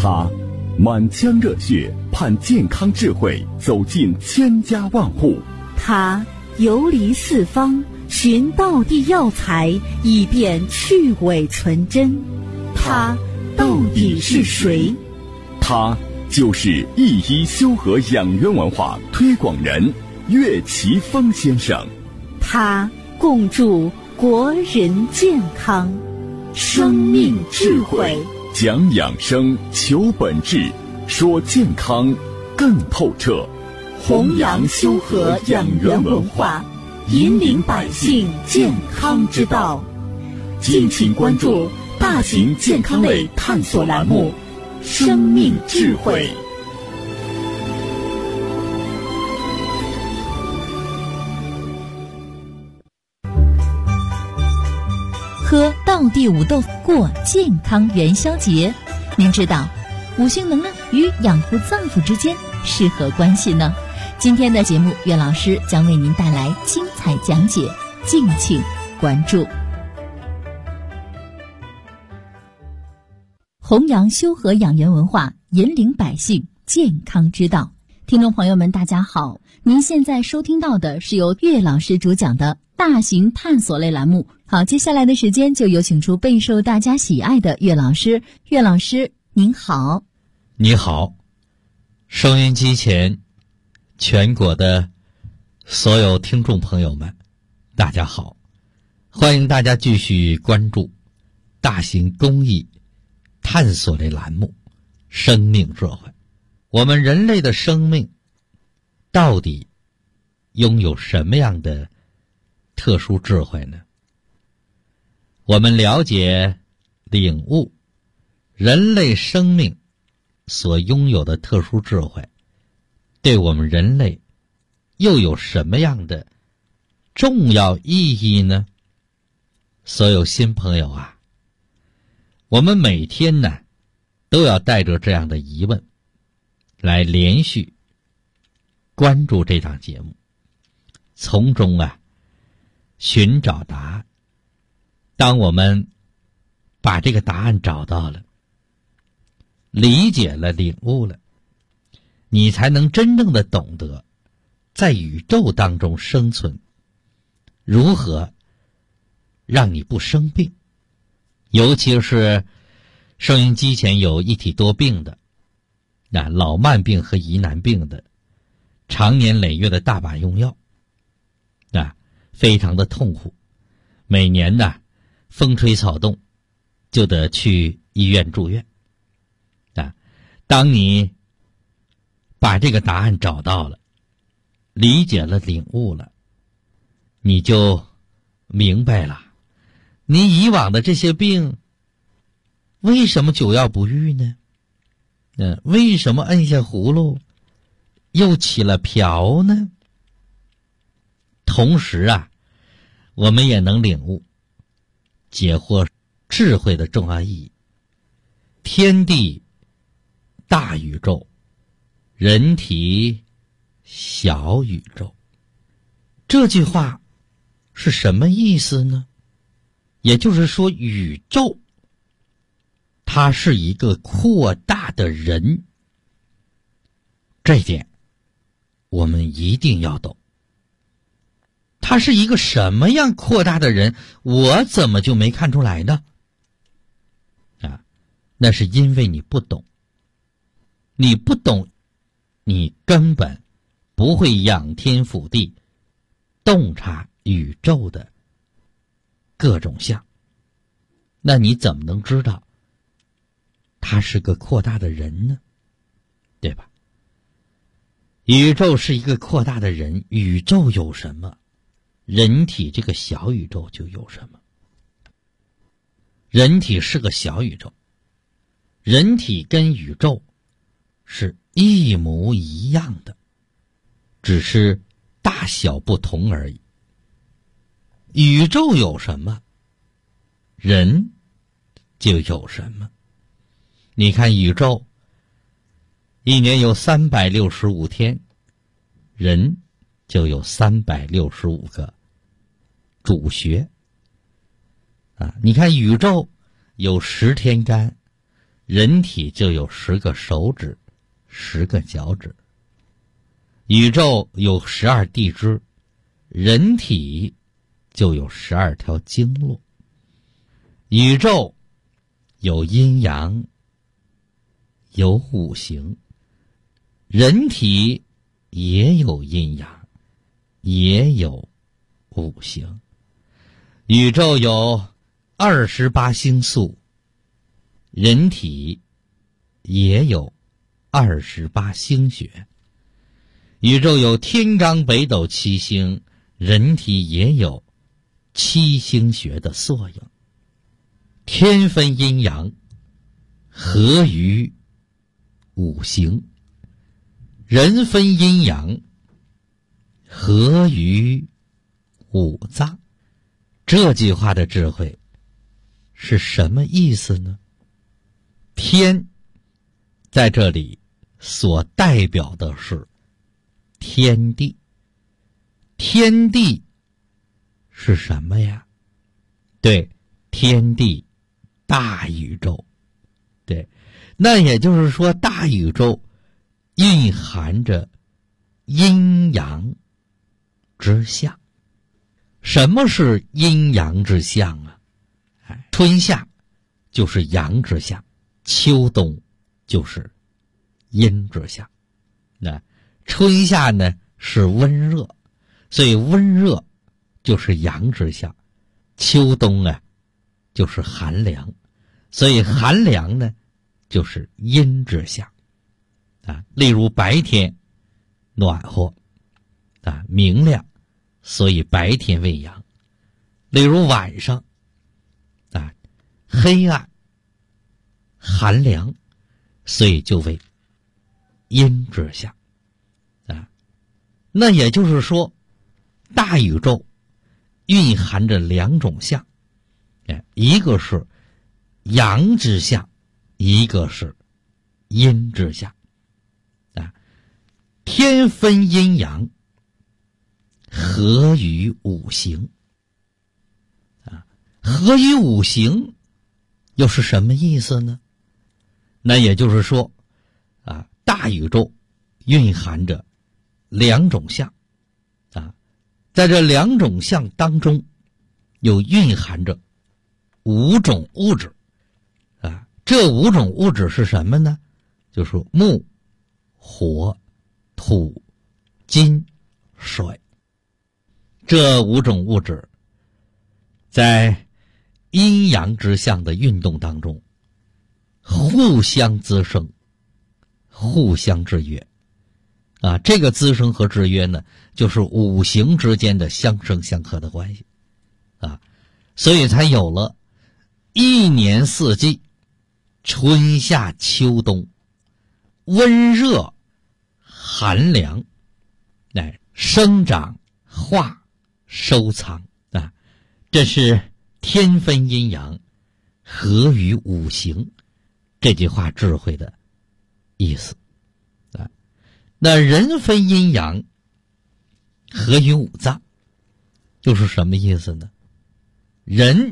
他满腔热血盼健康智慧走进千家万户， 他游离四方寻道地药材以便去伪存真，他到底是谁？ 他就是一医修和养元文化推广人岳奇峰先生。 他共筑国人健康，生命智慧， 讲养生，求本质，说健康更透彻， 弘扬修和养元文化，引领百姓健康之道。敬请关注大型健康类探索栏目《生命智慧》。 喝道地五豆过健康元宵节，您知道五行能量与养护脏腑之间是何关系呢？今天的节目，岳老师将为您带来精彩讲解，敬请关注。弘扬修和养元文化，引领百姓健康之道。听众朋友们，大家好，您现在收听到的是由岳老师主讲的大型探索类栏目。好，接下来的时间就有请出备受大家喜爱的岳老师。岳老师您好。 你好，收音机前全国的所有听众朋友们，大家好，欢迎大家继续关注大型公益探索类栏目《生命智慧》。我们人类的生命到底拥有什么样的特殊智慧呢？我们了解、领悟人类生命所拥有的特殊智慧，对我们人类又有什么样的重要意义呢？所有新朋友啊，我们每天呢都要带着这样的疑问来连续关注这档节目，从中寻找答案。当我们把这个答案找到了，理解了，领悟了，你才能真正的懂得在宇宙当中生存，如何让你不生病。尤其是收音机前有一体多病的，老慢病和疑难病的，常年累月的大把用药，非常的痛苦，每年风吹草动就得去医院住院。当你把这个答案找到了，理解了，领悟了，你就明白了，你以往的这些病为什么久药不愈呢？为什么摁下葫芦又起了瓢呢？同时我们也能领悟解惑智慧的重要意义。天地大宇宙，人体小宇宙，这句话是什么意思呢？也就是说，宇宙它是一个扩大的人，这一点我们一定要懂。他是一个什么样扩大的人，我怎么就没看出来呢？那是因为你不懂。你不懂，你根本不会仰天俯地，洞察宇宙的各种相。那你怎么能知道他是个扩大的人呢？对吧？宇宙是一个扩大的人，宇宙有什么，人体这个小宇宙就有什么。人体是个小宇宙，人体跟宇宙是一模一样的，只是大小不同而已。宇宙有什么，人就有什么。你看宇宙一年有365天，人就有365个主穴。你看宇宙有10天干， 人体就有10个手指，10个脚趾。宇宙有12地支，人体就有12条经络。宇宙有阴阳，有五行，人体也有阴阳，也有五行。宇宙有28星宿，人体也有28星穴。宇宙有天罡北斗7星，人体也有7星穴的缩影。天分阴阳，合于五行；人分阴阳，合于五脏。这句话的智慧是什么意思呢？天在这里所代表的是天地。天地是什么呀？对，天地大宇宙。对，那也就是说大宇宙蕴含着阴阳之象。什么是阴阳之象啊？春夏就是阳之象，秋冬就是阴之象。那春夏呢是温热，所以温热就是阳之象。秋冬啊就是寒凉，所以寒凉呢就是阴之象。例如白天暖和明亮，所以白天为阳。例如晚上黑暗寒凉，所以就为阴之象。那也就是说大宇宙蕴含着2种象，一个是阳之象，一个是阴之象。天分阴阳，合于五行。合于五行又是什么意思呢？那也就是说大宇宙蕴含着2种象在这2种象当中又蕴含着5种物质这5种物质是什么呢？就是木、火、土、金、水。这5种物质在阴阳之象的运动当中互相滋生，互相制约这个滋生和制约呢，就是五行之间的相生相克的关系所以才有了1年4季，春夏秋冬，温热寒凉，生长化收藏这是天分阴阳，合于五行这句话智慧的意思那人分阴阳，合于五脏，又是什么意思呢？人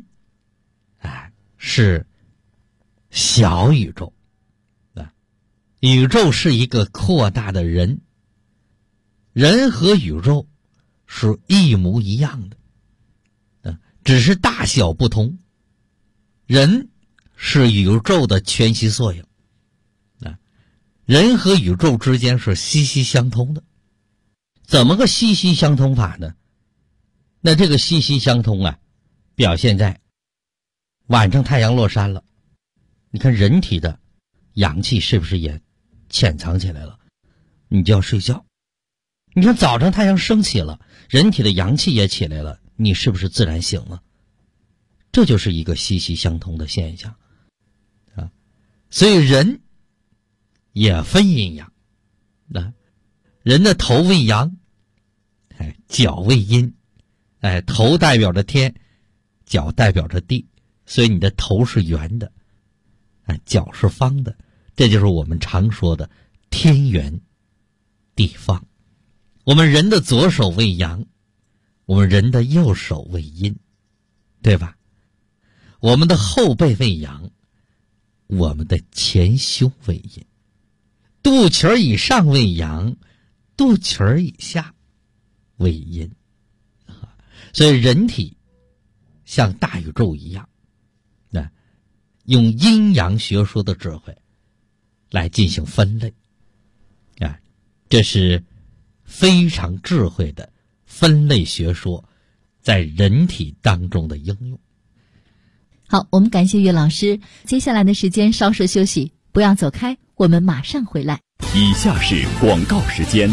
是小宇宙宇宙是一个扩大的人，人和宇宙是一模一样的只是大小不同。人是宇宙的全息缩影人和宇宙之间是息息相通的。怎么个息息相通法呢？那这个息息相通表现在晚上太阳落山了，你看人体的阳气是不是也潜藏起来了？你就要睡觉。你看早上太阳升起了，人体的阳气也起来了，你是不是自然醒了？这就是一个息息相通的现象所以人也分阴阳人的头为阳脚为阴头代表着天，脚代表着地，所以你的头是圆的脚是方的，这就是我们常说的天圆地方。我们人的左手为阳，我们人的右手为阴，对吧？我们的后背为阳， 我们的前胸为阴，肚脐以上为阳，肚脐以下为阴。所以人体像大宇宙一样，用阴阳学说的智慧来进行分类，这是非常智慧的分类学说在人体当中的应用。 好，我们感谢岳老师。接下来的时间稍事休息，不要走开，我们马上回来。 以下是广告时间。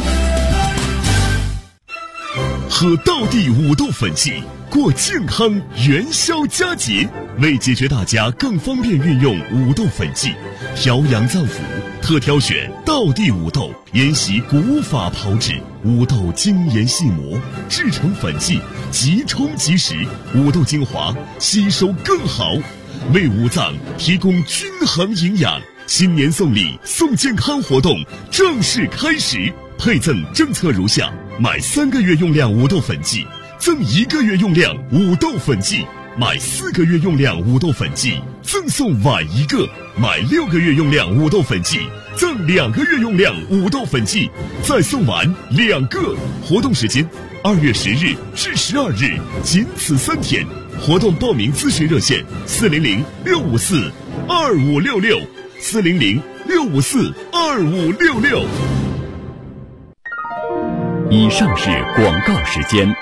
喝道地五豆粉剂，过健康元宵佳节。为解决大家更方便运用五豆粉剂，调养脏腑，特挑选道地五豆，沿袭古法炮制，五豆精研细磨，制成粉剂，即冲即食，五豆精华吸收更好，为五脏提供均衡营养。新年送礼送健康活动正式开始，配赠政策如下：买3个月用量五豆粉剂赠1个月用量五豆粉剂，买4个月用量五豆粉剂赠送碗1个，买6个月用量五豆粉剂赠2个月用量五豆粉剂，再送碗2个。活动时间2月10日至12日，仅此3天。活动报名咨询热线400-654-2566，400-654-2566。以上是广告时间。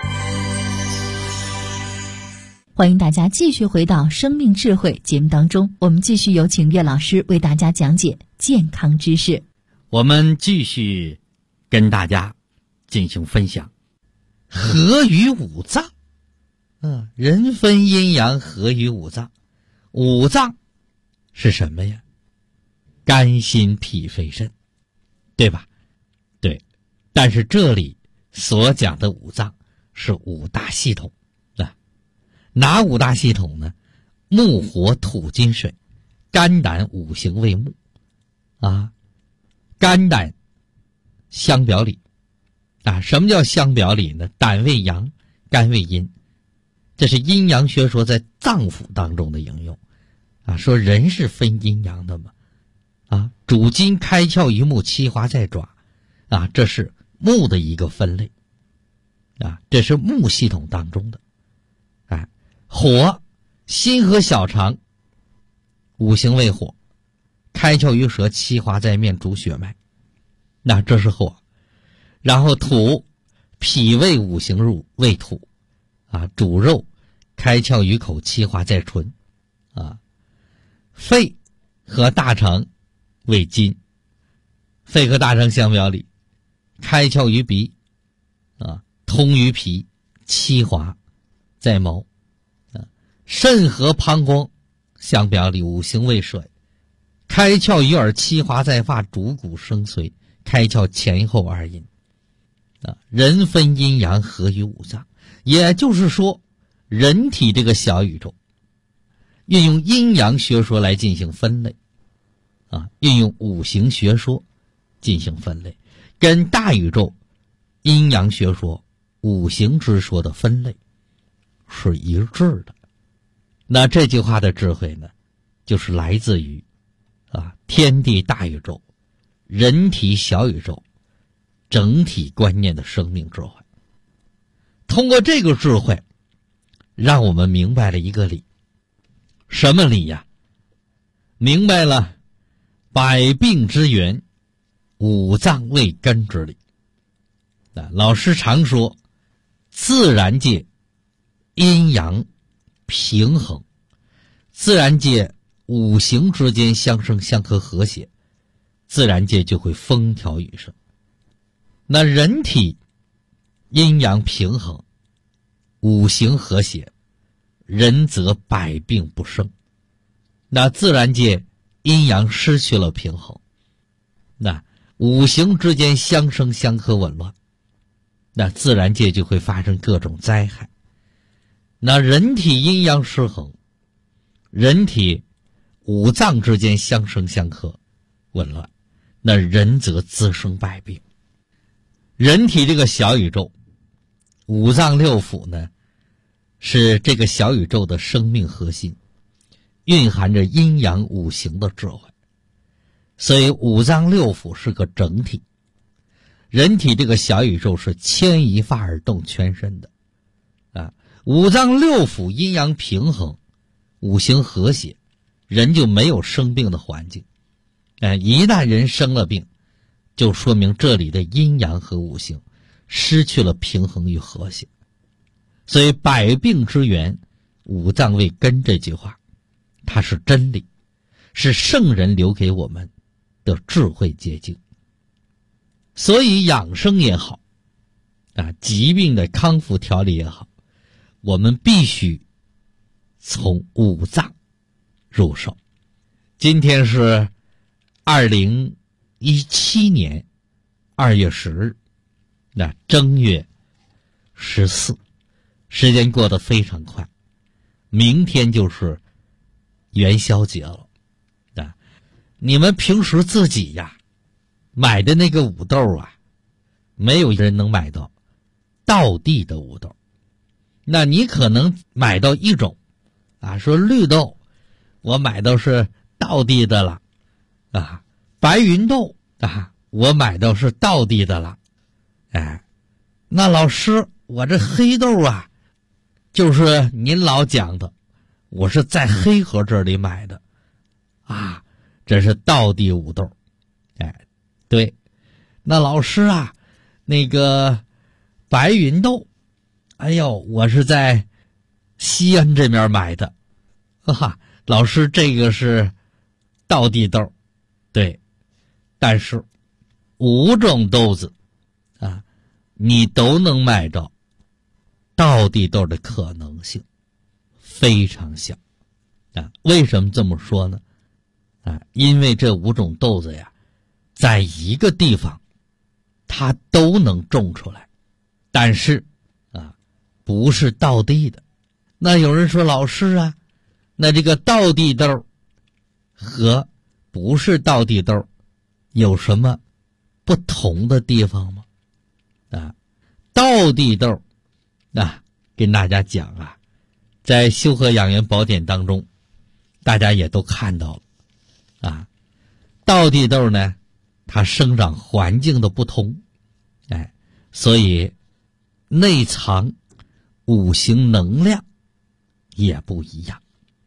欢迎大家继续回到生命智慧节目当中，我们继续有请岳老师为大家讲解健康知识。 我们继续跟大家进行分享合于五脏。人分阴阳，合于五脏。五脏是什么呀？肝心脾肺肾，对吧？对。但是这里所讲的五脏是5大系统。哪5大系统呢？木火土金水，肝胆五行为木。肝胆相表里。什么叫相表里呢？胆为阳，肝为阴。这是阴阳学说在脏腑当中的应用。说人是分阴阳的嘛。主筋开窍于目，七华在爪。这是木的一个分类。这是木系统当中的。火，心和小肠，五行为火，开窍于舌，七华在面，主血脉。这是火。然后土，脾胃五行入为土。主肉，开窍于口，七华在唇。肺和大肠为金，肺和大肠相表里，开窍于鼻，通于脾，七华在毛。肾和膀胱相表里，五行为水，开窍于耳，七华在发，主骨生髓，开窍前后2阴。人分阴阳，合于五脏。也就是说，人体这个小宇宙运用阴阳学说来进行分类，运用五行学说进行分类，跟大宇宙阴阳学说、五行之说的分类是一致的。那这句话的智慧呢，就是来自于天地大宇宙、人体小宇宙整体观念的生命智慧。通过这个智慧，让我们明白了一个理。什么理呀？明白了百病之源，五脏为根之理。老师常说，自然界阴阳平衡，自然界五行之间相生相克和谐，自然界就会风调雨顺。那人体阴阳平衡，五行和谐，人则百病不生。那自然界阴阳失去了平衡，那五行之间相生相克紊乱，那自然界就会发生各种灾害。那人体阴阳失衡，人体五脏之间相生相克紊乱，那人则滋生百病。人体这个小宇宙，五脏六腑呢，是这个小宇宙的生命核心， 蕴含着阴阳五行的智慧。所以五脏六腑是个整体，人体这个小宇宙是牵一发而动全身的啊。五脏六腑阴阳平衡，五行和谐，人就没有生病的环境。一旦人生了病，就说明这里的阴阳和五行失去了平衡与和谐。所以百病之源，五脏为根这句话，它是真理，是圣人留给我们的智慧结晶。所以养生也好疾病的康复调理也好，我们必须从五脏入手。今天是2017年2月10日，正月14，时间过得非常快，明天就是元宵节了你们平时自己买的那个五豆没有人能买到道地的五豆。那你可能买到一种说绿豆我买到是道地的了白芸豆我买到是道地的了那老师我这黑豆就是您老讲的，我是在黑河这里买的这是道地五豆。对，那老师那个白芸豆我是在西安这边买的老师这个是道地豆。对，但是5种豆子你都能买着道地豆的可能性非常小为什么这么说呢因为这5种豆子在一个地方它都能种出来，但是不是道地的。那有人说老师那这个道地豆和不是道地豆有什么不同的地方吗？道地豆跟大家讲在《修和养元宝典》当中大家也都看到了道地豆呢它生长环境的不同所以内藏五行能量也不一样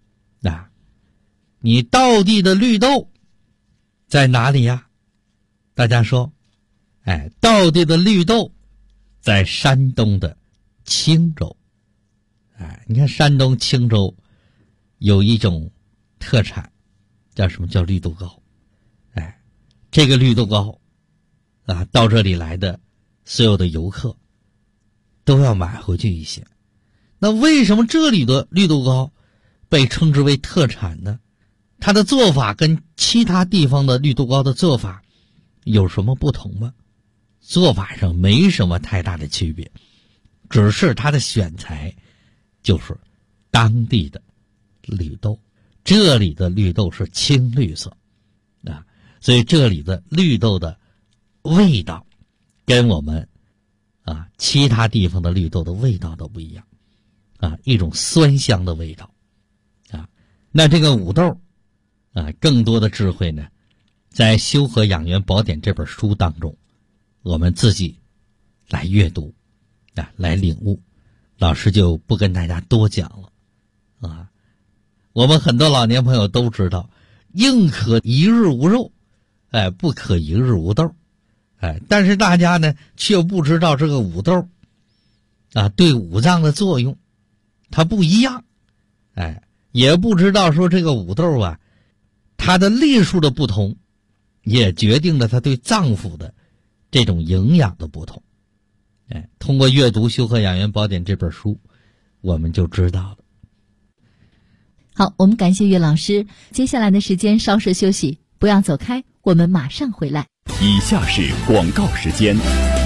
你道地的绿豆在哪里大家说道地的绿豆在山东的青州你看山东青州有一种特产叫什么？叫绿豆糕这个绿豆糕到这里来的所有的游客都要买回去一些。那为什么这里的绿豆糕被称之为特产呢？它的做法跟其他地方的绿豆糕的做法有什么不同吗？做法上没什么太大的区别，只是它的选材就是当地的绿豆。这里的绿豆是青绿色所以这里的绿豆的味道跟我们其他地方的绿豆的味道都不一样一种酸香的味道那这个五豆更多的智慧呢，在《修和养元宝典》这本书当中，我们自己来阅读来领悟，老师就不跟大家多讲了我们很多老年朋友都知道，宁可一日无肉不可一日无豆但是大家呢却不知道这个五豆对五脏的作用它不一样也不知道说这个五豆它的粒数的不同也决定了它对脏腑的这种营养的不同通过阅读《修和养元宝典》这本书我们就知道了。 好，我们感谢岳老师，接下来的时间稍事休息，不要走开，我们马上回来。 以下是广告时间。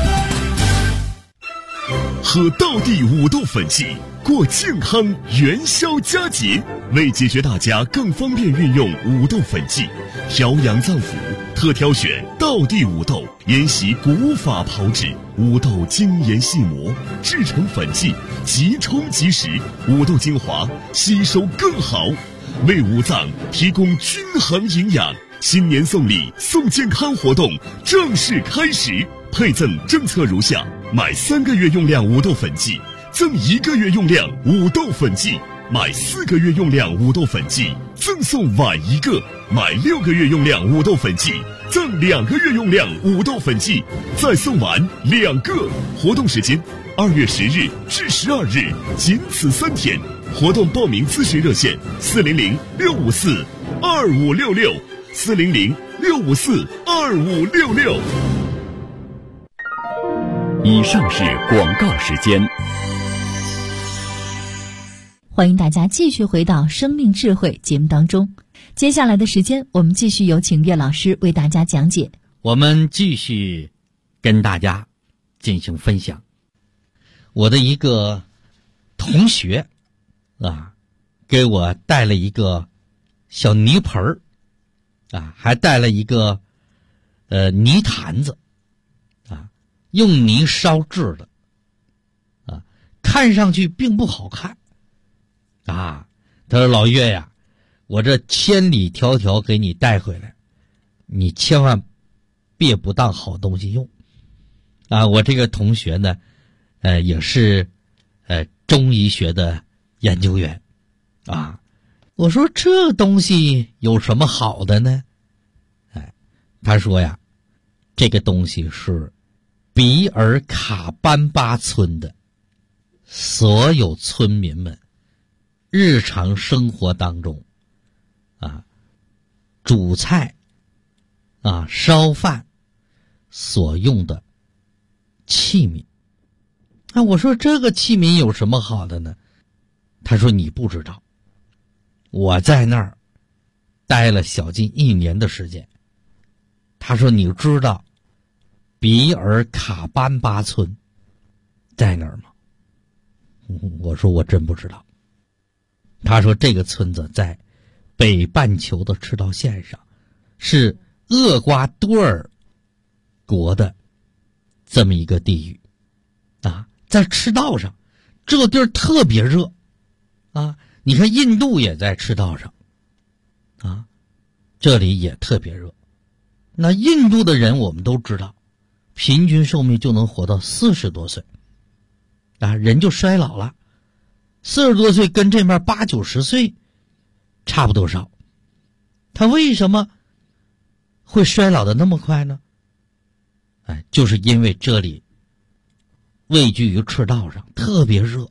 喝道地五豆粉剂，过健康元宵佳节。为解决大家更方便运用五豆粉剂，调养脏腑，特挑选道地五豆，沿袭古法炮制，五豆精研细磨，制成粉剂，即冲即食，五豆精华吸收更好。 为五脏提供均衡营养。新年送礼送健康活动正式开始，配赠政策如下：买3个月用量五豆粉剂赠1个月用量五豆粉剂，买4个月用量五豆粉剂赠送碗1个，买6个月用量五豆粉剂赠2个月用量五豆粉剂，再送碗2个。活动时间2月10日至12日，仅此3天。活动报名咨询热线：400-654-2566，400-654-2566。 以上是广告时间。 欢迎大家继续回到生命智慧节目当中。接下来的时间，我们继续有请岳老师为大家讲解。 我们继续跟大家进行分享。我的一个同学给我带了一个小泥盆儿还带了一个泥坛子用泥烧制的看上去并不好看他说老岳呀，我这千里迢迢给你带回来，你千万别不当好东西用我这个同学呢也是中医学的研究员我说这东西有什么好的呢？他说呀，这个东西是比尔卡班巴村的所有村民们日常生活当中煮菜烧饭所用的器皿。我说这个器皿有什么好的呢？他说你不知道，我在那儿待了小近1年的时间。他说你知道比尔卡班巴村在哪儿吗？我说我真不知道。他说这个村子在北半球的赤道线上，是厄瓜多尔国的这么一个地域在赤道上，这个地儿特别热你看印度也在赤道上这里也特别热。那印度的人我们都知道，平均寿命就能活到40多岁人就衰老了。40多岁跟这面80、90岁差不多少。他为什么会衰老的那么快呢？就是因为这里位居于赤道上，特别热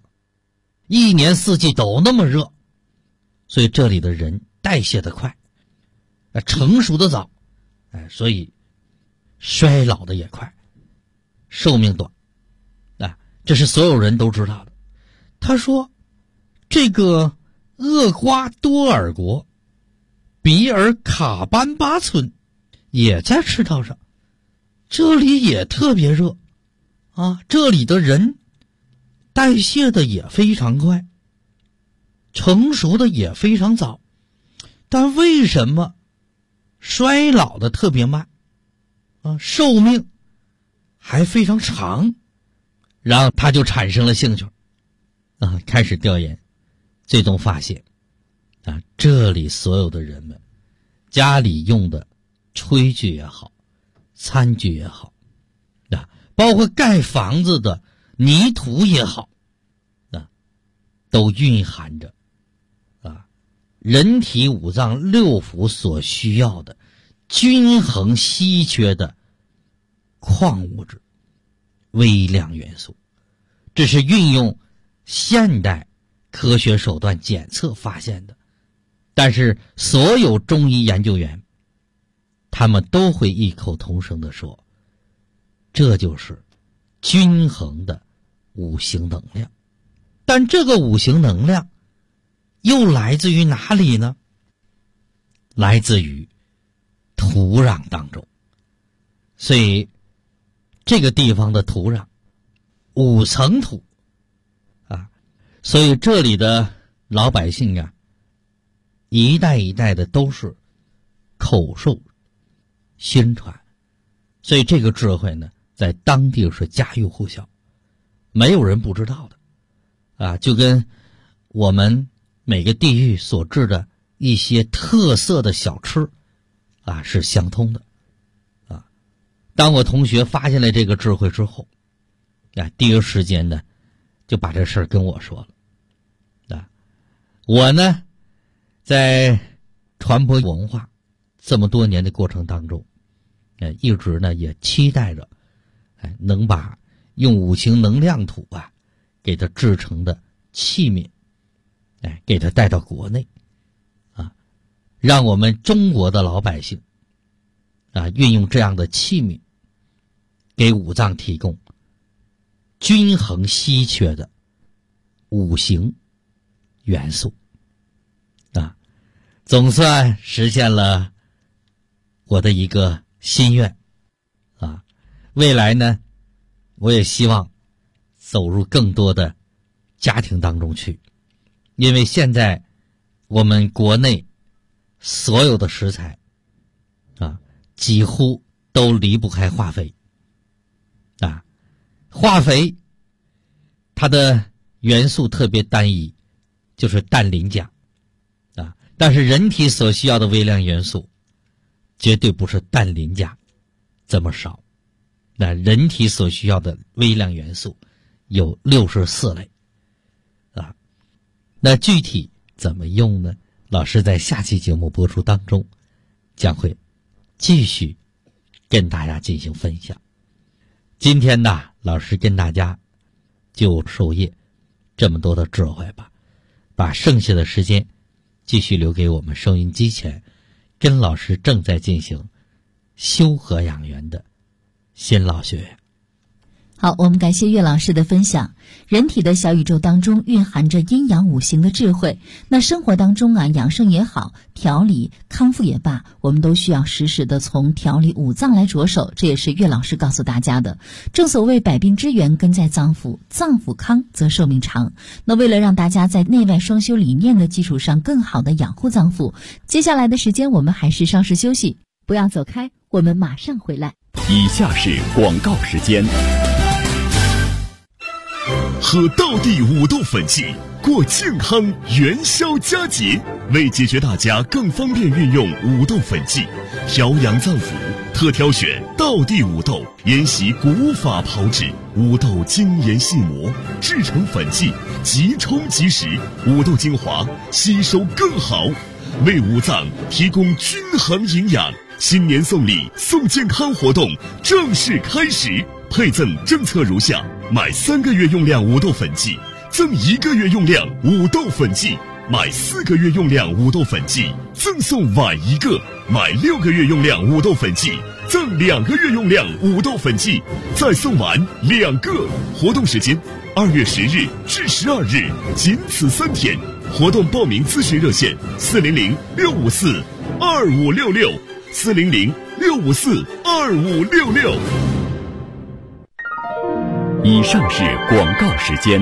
，1年4季都那么热，所以这里的人代谢的快成熟的早所以衰老的也快，寿命短这是所有人都知道的。他说这个厄瓜多尔国比尔卡班巴村也在赤道上，这里也特别热这里的人代谢的也非常快，成熟的也非常早，但为什么衰老的特别慢寿命还非常长？然后他就产生了兴趣开始调研，最终发现这里所有的人们家里用的炊具也好，餐具也好包括盖房子的泥土也好都蕴含着人体五脏6腑所需要的均衡稀缺的矿物质、微量元素。这是运用现代科学手段检测发现的，但是所有中医研究员他们都会异口同声地说，这就是均衡的五行能量。但这个五行能量又来自于哪里呢？来自于土壤当中。所以这个地方的土壤5层土所以这里的老百姓一代一代的都是口授宣传，所以这个智慧呢在当地是家喻户晓，没有人不知道的就跟我们每个地域所制的一些特色的小吃啊是相通的啊。当我同学发现了这个智慧之后啊，第一时间呢就把这事儿跟我说了啊。我呢在传播文化这么多年的过程当中，一直呢也期待着能把用五行能量土啊给它制成的器皿给它带到国内啊，让我们中国的老百姓啊运用这样的器皿，给五脏提供均衡稀缺的五行元素啊，总算实现了我的一个心愿啊。未来呢，我也希望走入更多的家庭当中去，因为现在我们国内所有的食材啊，几乎都离不开化肥啊。化肥它的元素特别单一，就是氮磷钾啊，但是人体所需要的微量元素绝对不是氮磷钾这么少。那人体所需要的微量元素有64类啊。那具体怎么用呢？老师在下期节目播出当中将会继续跟大家进行分享。今天呢，老师跟大家就授业这么多的智慧吧，把剩下的时间继续留给我们收音机前跟老师正在进行修和养元的新老学员。 好，我们感谢岳老师的分享。人体的小宇宙当中蕴含着阴阳五行的智慧，那生活当中啊，养生也好，调理康复也罢，我们都需要时时的从调理五脏来着手，这也是岳老师告诉大家的。正所谓百病之源根在脏腑，脏腑康则寿命长。那为了让大家在内外双修理念的基础上更好的养护脏腑，接下来的时间我们还是稍事休息，不要走开，我们马上回来。 以下是广告时间。喝道地五豆粉剂，过健康元宵佳节。为解决大家更方便运用五豆粉剂，调养脏腑，特挑选道地五豆，沿袭古法炮制，五豆精研细磨，制成粉剂，即冲即食，五豆精华吸收更好，为五脏提供均衡营养。新年送礼送健康活动正式开始，配赠政策如下：买3个月用量五豆粉剂赠1个月用量五豆粉剂，买4个月用量五豆粉剂赠送碗1个，买6个月用量五豆粉剂赠2个月用量五豆粉剂，再送碗2个。活动时间2月10日至12日，仅此3天。活动报名咨询热线400-654-2566。400-654-2566。以上是广告时间。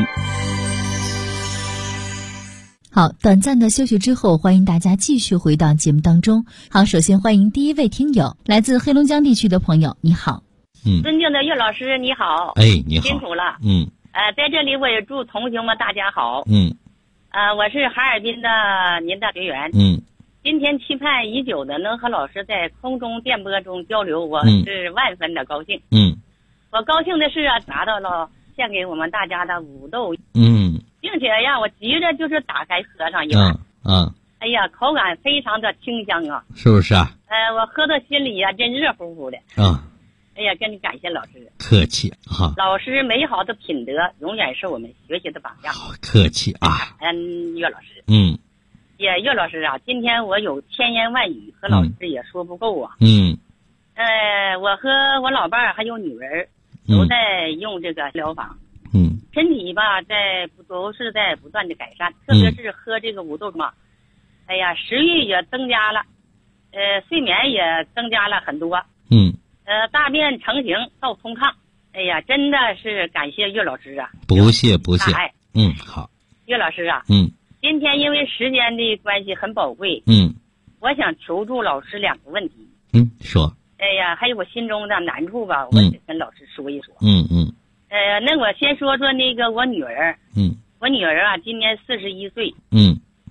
好，短暂的休息之后，欢迎大家继续回到节目当中。好，首先欢迎第一位听友，来自黑龙江地区的朋友，你好。 尊敬的岳老师，你好。 哎，你好。 辛苦了。在这里我也祝同学们大家好。我是哈尔滨的您的学员。今天期盼已久的能和老师在空中电波中交流，我是万分的高兴。我高兴的是拿到了献给我们大家的五豆，并且呀，我急着就是打开喝上一碗。哎呀，口感非常的清香啊， 是不是啊？ 我喝到心里呀，真热乎乎的。哎呀，跟你感谢老师， 客气哈。 老师美好的品德永远是我们学习的榜样。 好，客气啊。 岳老师。岳老师啊，今天我有千言万语和老师也说不够啊。我和我老伴儿还有女儿都在用这个疗法。身体吧都是在不断的改善，特别是喝这个五豆嘛，哎呀，食欲也增加了，睡眠也增加了很多。大便成型到通畅。哎呀，真的是感谢岳老师啊！ 不谢不谢。好。 岳老师啊。今天因为时间的关系很宝贵。我想求助老师2个问题。 说。 哎呀，还有我心中的难处吧，我得跟老师说一说。那我先说说那个我女儿。我女儿啊，今年41岁。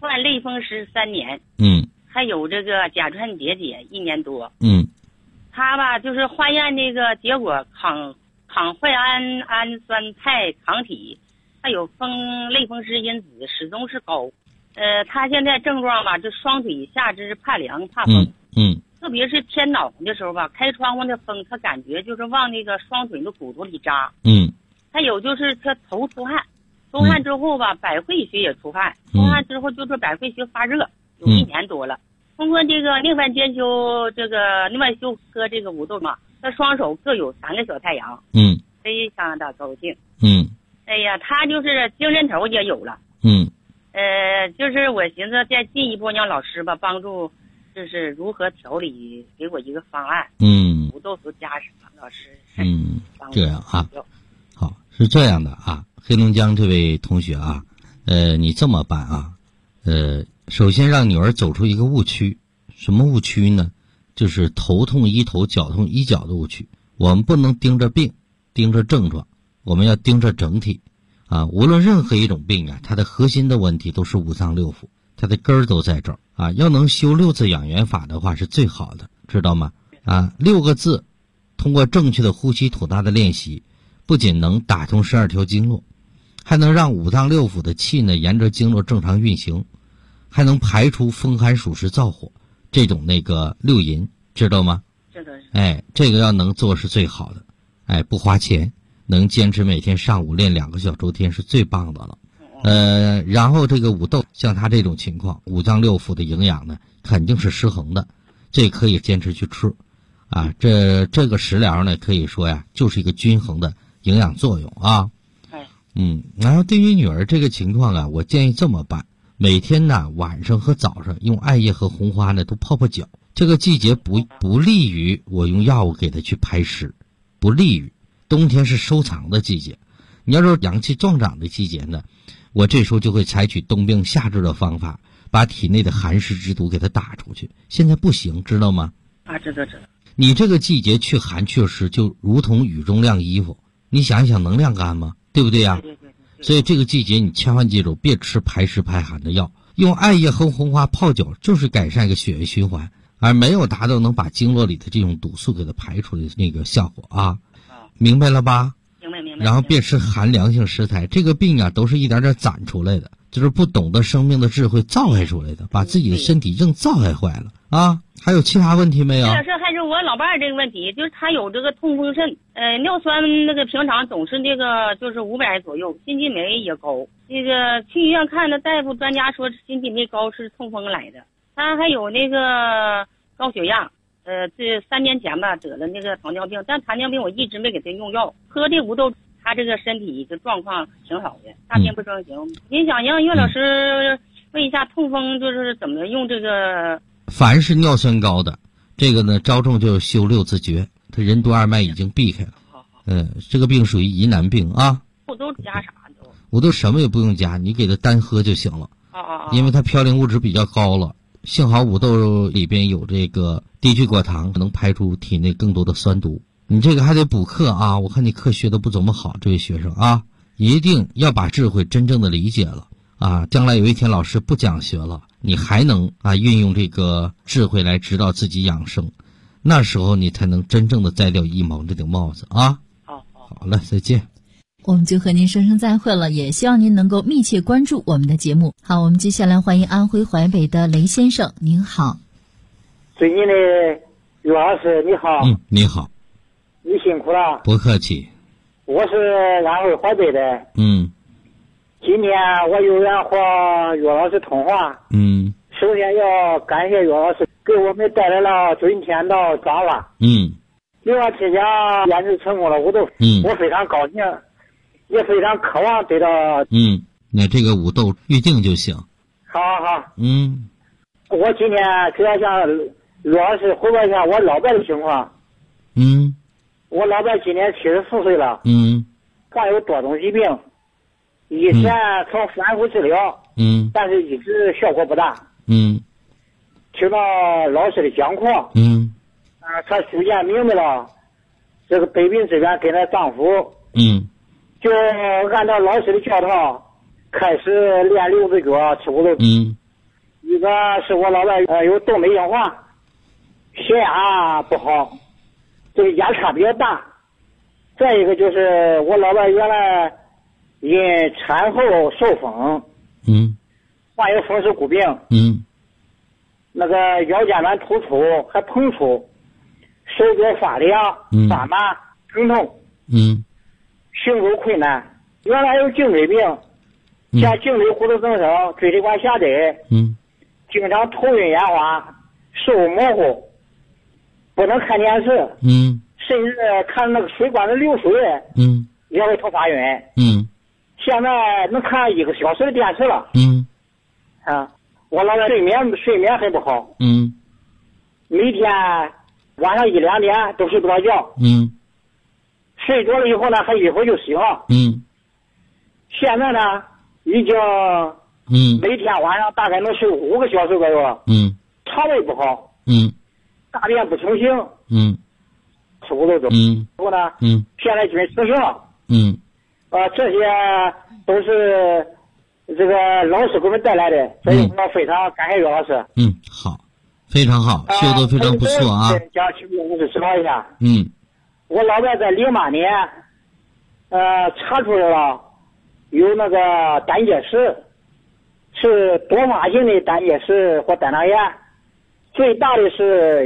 患类风湿3年，还有这个甲状结节1年多，他吧就是化验那个结果抗坏氨酸肽抗体，还有类风湿因子始终是高。他现在症状吧，就双腿下肢怕凉怕风，特别是天暖和的时候吧，开窗户的风，他感觉就是往那个双腿的骨头里扎。还有就是他头出汗，出汗之后吧，百会穴也出汗，出汗之后就是百会穴发热，有1年多了。通过这个宁范兼修这个宁范修科这个五豆嘛，他双手各有3个小太阳，非常的高兴。哎呀，他就是精神头也有了。就是我寻思再进一步让老师吧帮助，就是如何调理，给我一个方案。五豆素加什么？老师。 这样啊，好，是这样的啊，黑龙江这位同学啊，你这么办啊，首先让女儿走出一个误区，什么误区呢？就是头痛医头，脚痛医脚的误区。我们不能盯着病，盯着症状，我们要盯着整体。无论任何一种病啊，它的核心的问题都是五脏六腑，它的根儿都在这儿啊。要能修6字养元法的话是最好的，知道吗？6个字，通过正确的呼吸吐纳的练习，不仅能打通12条经络，还能让五脏六腑的气呢沿着经络正常运行，还能排出风寒暑湿燥火这种那个6淫，知道吗？ 这个这个要能做是最好的，不花钱。能坚持每天上午练2个小周天是最棒的了。然后这个五豆像他这种情况，五脏六腑的营养呢肯定是失衡的，这可以坚持去吃啊。这个食疗呢可以说呀就是一个均衡的营养作用啊。然后对于女儿这个情况啊，我建议这么办，每天呢晚上和早上用艾叶和红花呢都泡泡脚。这个季节不利于我用药物给她去排湿，不利于。冬天是收藏的季节，你要是阳气壮长的季节呢，我这时候就会采取冬病夏治的方法，把体内的寒湿之毒给它打出去。现在不行，知道吗？ 知道。 你这个季节去寒去湿，就如同雨中晾衣服，你想一想能晾干吗？对不对呀？ 对。 所以这个季节你千万记住，别吃排湿排寒的药，用艾叶和红花泡脚，就是改善一个血液循环，而没有达到能把经络里的这种毒素给它排出来的那个效果啊。明白了吧？ 明白。 然后别吃寒凉性食材，这个病啊都是一点点攒出来的，就是不懂得生命的智慧造害出来的，把自己的身体正造害坏了啊！还有其他问题没有？ 这还是我老伴儿这个问题，就是他有这个痛风肾，尿酸那个平常总是那个就是500左右，心肌酶也高。这个去医院看的大夫专家说心肌酶高是痛风来的，他还有那个高血压。这3年前吧得了那个糖尿病，但糖尿病我一直没给他用药，喝这五豆，他这个身体的状况挺好的，大便不成形。您想让岳老师问一下痛风就是怎么用这个？ 凡是尿酸高的，这个呢着重就修6字诀，他任督二脉已经避开了。这个病属于疑难病啊。 五豆加啥都？ 五豆什么也不用加，你给他单喝就行了。因为它嘌呤物质比较高了。幸好五豆里边有这个低聚果糖，能排出体内更多的酸毒。你这个还得补课啊，我看你课学的不怎么好，这位学生啊，一定要把智慧真正的理解了啊！将来有一天老师不讲学了，你还能运用这个智慧来指导自己养生，那时候你才能真正的摘掉一毛这顶帽子啊！好了，再见。 我们就和您说声再会了，也希望您能够密切关注我们的节目。好，我们接下来欢迎安徽淮北的雷先生，您好。 最近的于老师你好。 你好。 你辛苦了。 不客气。 我是安徽淮北的。今天我有缘和于老师通话。首先要感谢于老师给我们带来了春天的转弯。希望之前研制成功了，我非常高兴。也非常渴望得到。 那这个五豆预定就行。 好。我今天主要向于老师汇报一下我老伴的情况。我老伴今年74岁了。患有多种疾病，以前曾反复治疗。但是一直效果不大。听到老师的讲课。她逐渐明白了这个百病之源跟她丈夫。就按照老师的教导开始练6字诀吃五豆。 一个是我老伴有动脉硬化，血压不好，这个压差比较大。再一个就是我老伴原来因产后受风，患有风湿骨病，那个腰间盘突出还膨出，手脚发凉、发麻、疼痛，行走困难。原来有颈椎病，像颈椎骨质增生、椎体管狭窄，经常头晕眼花、视物模糊，不能看电视，甚至看那个水管的流水，也会头发晕，现在能看1个小时的电视了，我老伴睡眠还不好，每天晚上1、2点都睡不着觉，睡着了以后呢，还一会儿就醒，现在呢，已经每天晚上大概能睡5个小时左右，肠胃不好，大便不成形，吃不走，然后呢，现在均成型了，这些都是这个老师给我们带来的，所以我非常感谢岳老师。 好，非常好，学得非常不错啊。 讲情况我是知道一下。我老伴在08年，查出来了有那个胆结石，是多发性的胆结石或胆囊炎，最大的是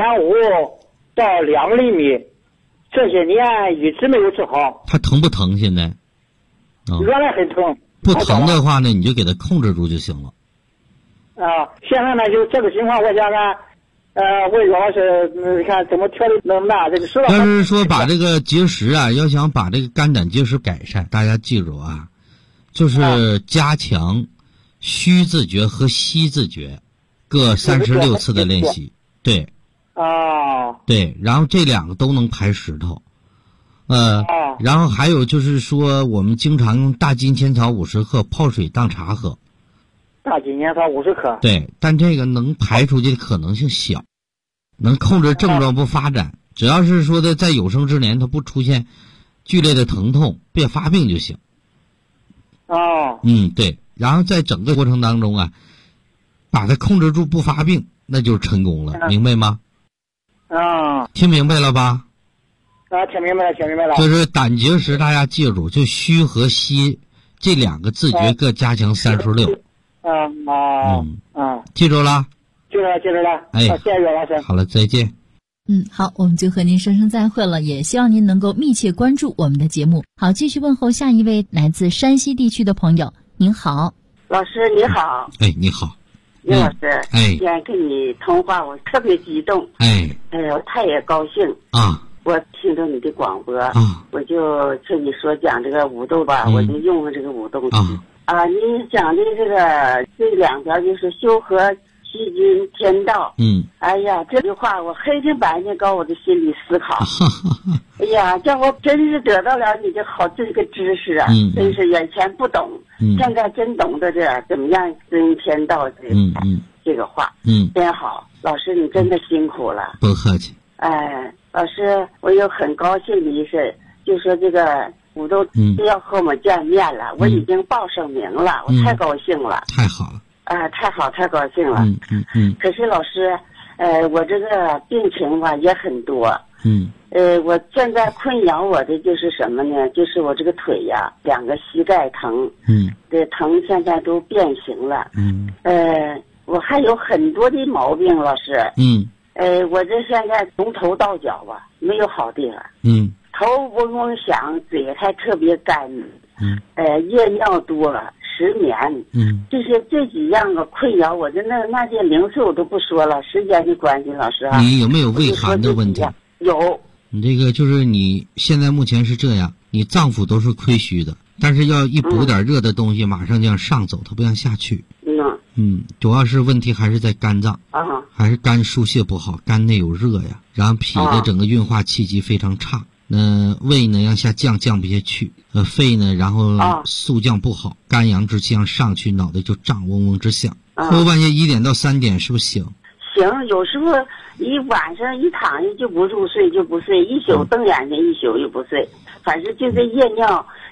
1.5到2厘米，这些年一直没有治好。 他疼不疼现在？ 原来很疼。 不疼的话呢，你就给他控制住就行了。 现在呢，就这个情况，我想看，魏老师，你看怎么调理那么大？这个是吧？ 要是说把这个结石啊，要想把这个肝胆结石改善，大家记住啊，就是加强虚自觉和吸自觉，各36次的练习。对。对，然后这2个都能排石头。然后还有就是说，我们经常用大金钱草50克泡水当茶喝。 大金钱草50克。 对，但这个能排出去的可能性小，能控制症状不发展。只要是说的在有生之年它不出现剧烈的疼痛，别发病就行。对。然后在整个过程当中啊，把它控制住不发病，那就是成功了，明白吗？听明白了吧？ 听明白了。 就是胆结石，大家记住，就虚和吸这2个自觉各加强36。记住了。 记住了。谢谢岳老师。 好了，再见。 好，我们就和您说声再会了，也希望您能够密切关注我们的节目。好，继续问候下一位来自山西地区的朋友。您好， 老师你好。 你好。 岳老师，今天跟你通话，我特别激动。我太也高兴我听着你的广播，我就听你说讲这个五豆吧，我就用了这个五豆你讲的这个这2条就是修和细菌天道。哎呀，这句话我黑天白天搞我的心理思考。哎呀，这我真是得到了你的好这个知识啊，真是眼前不懂，现在真懂得这怎么样遵天道这个话。真好，老师你真的辛苦了。 不客气。 老师，我有很高兴的一事，就说这个五豆要和我们见面了，我已经报上名了，我太高兴了。 太好了。 太高兴了。可是老师，我这个病情吧也很多。我现在困扰我的就是什么呢？就是我这个腿呀，2个膝盖疼。这疼现在都变形了。我还有很多的毛病，老师。我这现在从头到脚吧，没有好地方。头嗡嗡响，嘴还特别干。夜尿多，失眠。就是这几样个困扰我的那些零碎我都不说了，时间的关系，老师啊。 你有没有胃寒的问题？ 有。 你这个就是你现在目前是这样，你脏腑都是亏虚的，但是要一补点热的东西，马上就想上走，它不想下去。主要是问题还是在肝脏，还是肝疏泄不好，肝内有热呀，然后脾的整个运化气机非常差，胃呢要下降不下去，肺呢然后肃降不好，肝阳之气上去，脑袋就胀，嗡嗡直响。后半夜1点到3点是不是醒？ 行，有时候一晚上一躺下就不入睡，就不睡，一宿瞪眼睛，一宿又不睡，反正就这夜尿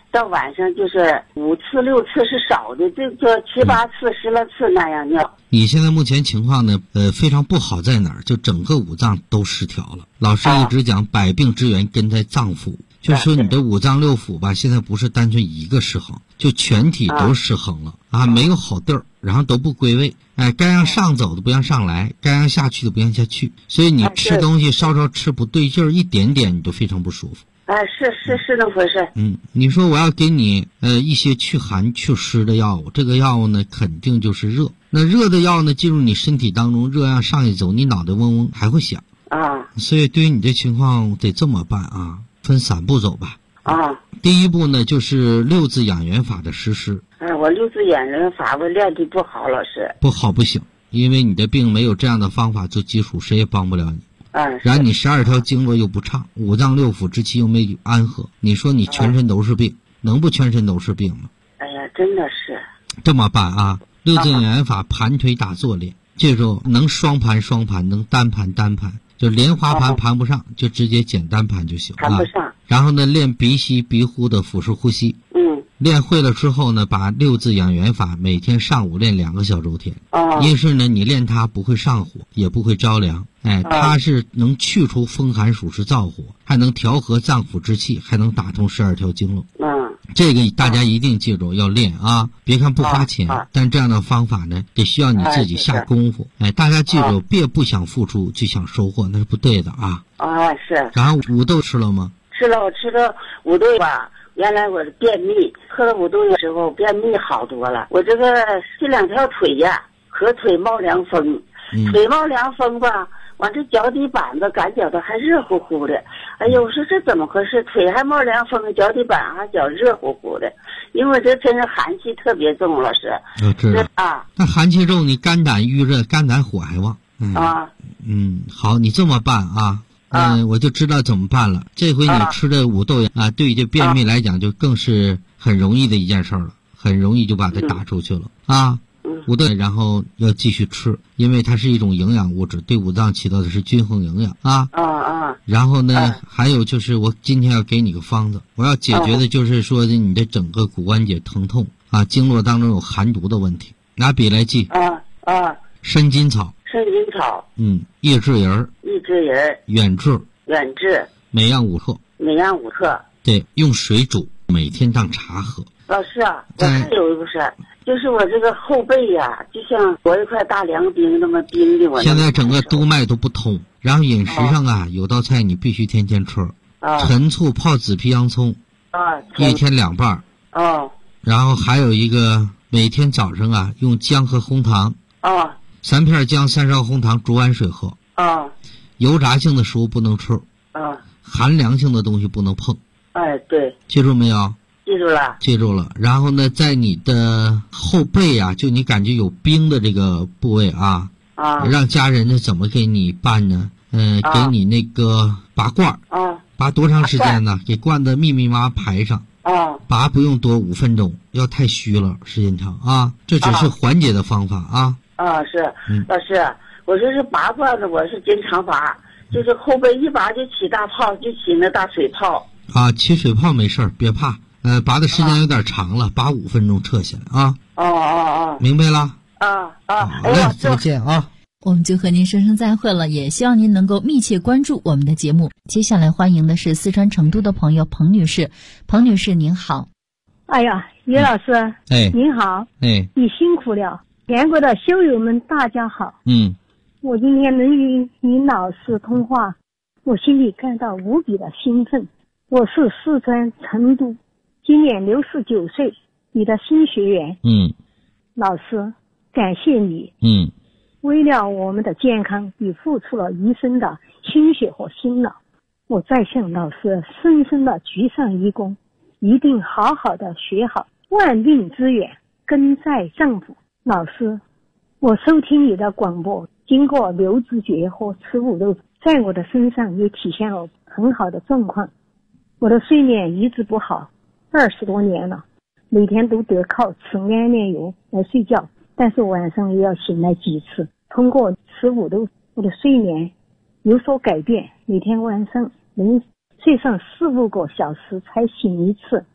到晚上就是5次6次是少的，这就7、8次、10来次那样尿。 你现在目前情况呢，非常不好在哪儿？就整个五脏都失调了。老师一直讲百病之源根在脏腑，就是说你的五脏六腑吧，现在不是单纯一个失衡，就全体都失衡了啊，没有好地儿，然后都不归位。哎，该让上走的不让上来，该让下去的不让下去，所以你吃东西稍稍吃不对劲儿一点点，你都非常不舒服。 是那回事。 你说我要给你一些去寒祛湿的药物，这个药物呢肯定就是热。那热的药呢进入你身体当中，热量上一走，你脑袋嗡嗡还会响啊。 所以对于你这情况得这么办啊，分3步走吧。第一步呢就是6字养元法的实施。 我6字养元法我练的不好，老师。 不好不行，因为你的病没有这样的方法做基础，谁也帮不了你。然后你12条经络又不畅，五脏六腑之气又没安和，你说你全身都是病，能不全身都是病吗？ 哎呀，真的是。 这么办啊，6字养元法盘腿打坐练，记住能双盘双盘，能单盘单盘，就莲花盘盘不上，就直接简单盘就行盘不上。 然后呢，练鼻吸鼻呼的腹式呼吸。练会了之后呢，把6字养元法每天上午练2个小周天。因是呢，你练它不会上火，也不会着凉。它是能去除风寒暑湿燥火，还能调和脏腑之气，还能打通12条经络。这个大家一定记住要练啊！别看不花钱，但这样的方法呢，得需要你自己下功夫。大家记住，别不想付出就想收获，那是不对的啊！ 是。 然后五豆吃了吗？ 吃了，我吃了五豆吧。原来我是便秘，喝了五豆的时候便秘好多了。我这个这2条腿呀，和腿冒凉风，腿冒凉风吧，完这脚底板子感觉到还热乎乎的。哎呦，我说这怎么回事？腿还冒凉风，脚底板还脚热乎乎的。因为这真是寒气特别重，老师。 知道啊。那寒气重，你肝胆郁热，肝胆火还旺。好，你这么办啊。我就知道怎么办了。这回你吃的五豆啊，对于这便秘来讲就更是很容易的一件事了，很容易就把它打出去了啊。五豆然后要继续吃，因为它是一种营养物质，对五脏起到的是均衡营养啊。然后呢，还有就是我今天要给你个方子，我要解决的就是说你的整个骨关节疼痛啊，经络当中有寒毒的问题。拿笔来记。参金草。益智仁。远志。每样5克。对，用水煮，每天当茶喝。 老师啊，我还有一个事，就是我这个后背呀，就像裹一块大凉冰那么冰的我。 现在整个督脉都不通，然后饮食上啊，有道菜你必须天天吃。陈醋泡紫皮洋葱。1天2瓣。然后还有一个，每天早上啊，用姜和红糖。3片姜，3勺红糖，煮碗水喝。油炸性的食物不能吃。寒凉性的东西不能碰。 对。 记住没有？ 记住了。 然后呢，在你的后背啊，就你感觉有冰的这个部位啊，让家人呢怎么给你办呢？给你那个拔罐。拔多长时间呢？给灌的密密麻麻排上。拔不用多5分钟，要太虚了，时间长啊。这只是缓解的方法啊。 是。老师，我这是拔罐子，我是经常拔，就是后背一拔就起大泡，就起那大水泡。 起水泡没事儿，别怕。拔的时间有点长了，拔5分钟撤下来啊。明白了。好嘞，再见啊。 我们就和您说声再会了，也希望您能够密切关注我们的节目。接下来欢迎的是四川成都的朋友彭女士。彭女士您好。 哎呀，于老师，您好。你辛苦了。全国的修友们大家好。我今天能与您老师通话，我心里感到无比的兴奋。我是四川成都今年69岁你的新学员。老师，感谢你。为了我们的健康，你付出了一生的心血和辛劳。我再向老师深深的鞠上一躬，一定好好的学好，万病之源根在脏腑。老师，我收听你的广播，经过6字诀和吃五豆，在我的身上也体现了很好的状况。我的睡眠一直不好，20多年了，每天都得靠吃安眠药来睡觉，但是晚上也要醒来几次。通过吃五豆，我的睡眠有所改变，每天晚上能睡上4-5个小时才醒一次。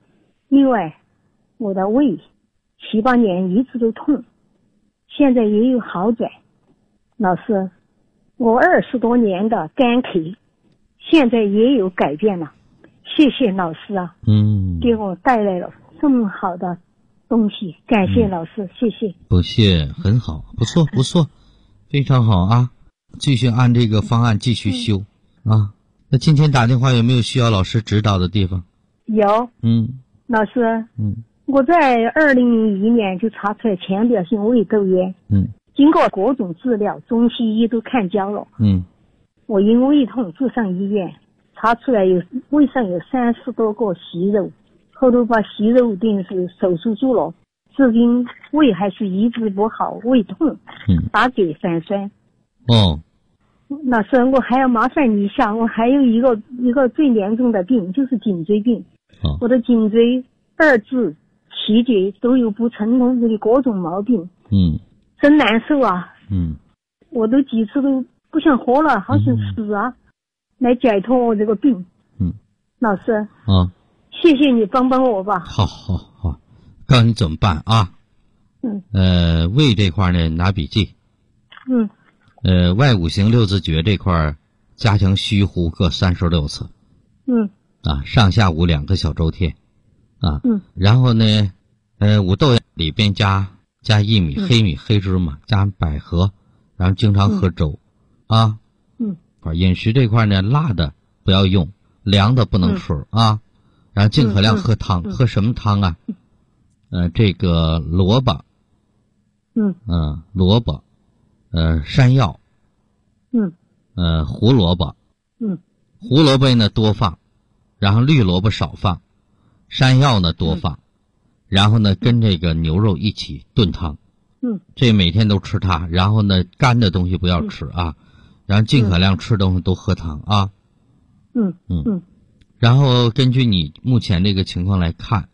另外，我的胃7、8年一直都痛，现在也有好转。老师，我20多年的干咳，现在也有改变了。谢谢老师啊，给我带来了这么好的东西，感谢老师，谢谢。 不谢，很好，不错，非常好啊！继续按这个方案继续修啊。那今天打电话有没有需要老师指导的地方？ 有。老师，我在2001年就查出来浅表性胃窦炎。经过各种治疗，中西医都看焦了。我因胃痛住上医院，查出来胃上有30多个息肉，后头把息肉定是手术做了，至今胃还是一直不好，胃痛，打给反酸。老师，我还要麻烦你一下，我还有一个最严重的病，就是颈椎病。我的颈椎2至7节都有不成功的各种毛病。真难受啊。我都几次都不想活了，好想死啊，来解脱我这个病。老师谢谢你帮帮我吧。 好，告诉你怎么办啊。胃这块呢，拿笔记。外五行6字诀这块加强虚呼各36次。上下午2个小周天。然后呢，五豆里边加薏米、黑米、黑芝麻，加百合，然后经常喝粥。饮食这块呢，辣的不要用，凉的不能吃啊。然后尽可量喝汤。喝什么汤啊？这个萝卜。萝卜。山药。胡萝卜。胡萝卜呢多放，然后绿萝卜少放，山药呢多放，然后呢跟这个牛肉一起炖汤。这每天都吃它，然后呢干的东西不要吃啊，然后尽可量吃东西都喝汤啊。然后根据你目前这个情况来看，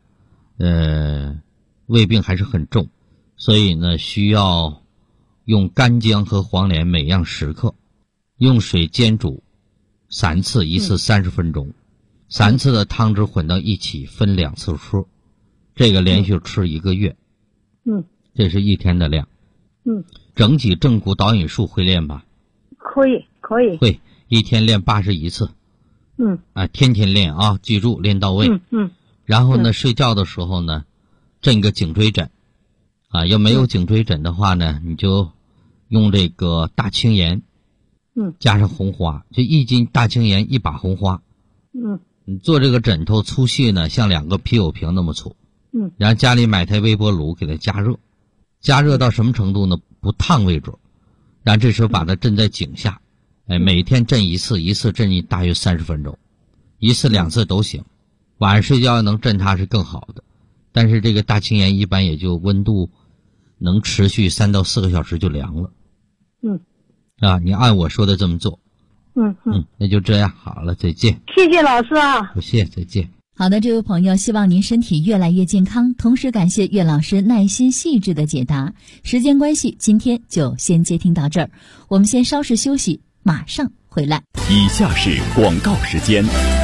胃病还是很重，所以呢需要用干姜和黄连每样10克，用水煎煮3次，一次30分钟，3次的汤汁混到一起，分2次吃，这个连续吃1个月。这是1天的量。整体正骨导引术会练吧？ 可以。 会，1天练81次。天天练啊，记住练到位。然后呢，睡觉的时候呢，枕个颈椎枕。要没有颈椎枕的话呢，你就用这个大青盐。加上红花，就1斤大青盐1把红花。你做这个枕头粗细呢，像2个啤酒瓶那么粗。然后家里买台微波炉给它加热到什么程度呢？不烫为止。然后这时候把它枕在颈下，每天枕1次，1次枕大约30分钟，1次2次都行。晚上睡觉能枕它是更好的，但是这个大青盐一般也就温度能持续3到4个小时就凉了。你按我说的这么做。那就这样，好了，再见。 谢谢老师啊。 不谢，再见。 好的，这位朋友，希望您身体越来越健康，同时感谢岳老师耐心细致的解答。时间关系，今天就先接听到这儿，我们先稍事休息，马上回来。 以下是广告时间。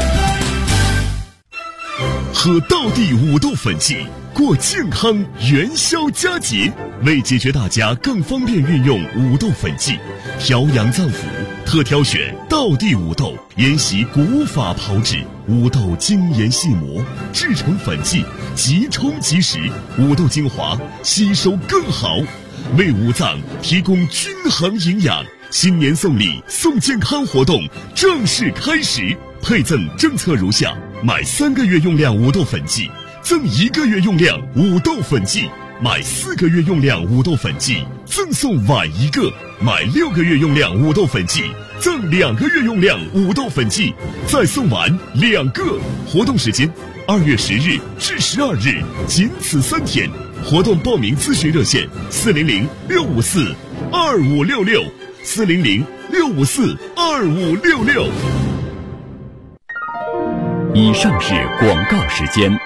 喝道地五豆粉剂，过健康元宵佳节。为解决大家更方便运用五豆粉剂，调养脏腑，特挑选道地五豆，沿袭古法炮制，五豆精研细磨，制成粉剂，即冲即食，五豆精华吸收更好，为五脏提供均衡营养。新年送礼送健康活动正式开始，配赠政策如下：买3个月用量五豆粉剂，赠1个月用量五豆粉剂；买4个月用量五豆粉剂，赠送碗1个；买6个月用量五豆粉剂，赠2个月用量五豆粉剂，再送碗2个。活动时间2月10日至12日，仅此3天。活动报名咨询热线：400-654-2566，400-654-2566。以上是广告时间。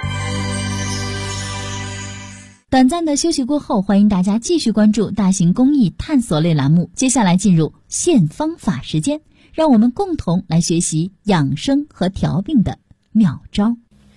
短暂的休息过后，欢迎大家继续关注大型公益探索类栏目。接下来进入献方法时间，让我们共同来学习养生和调病的妙招。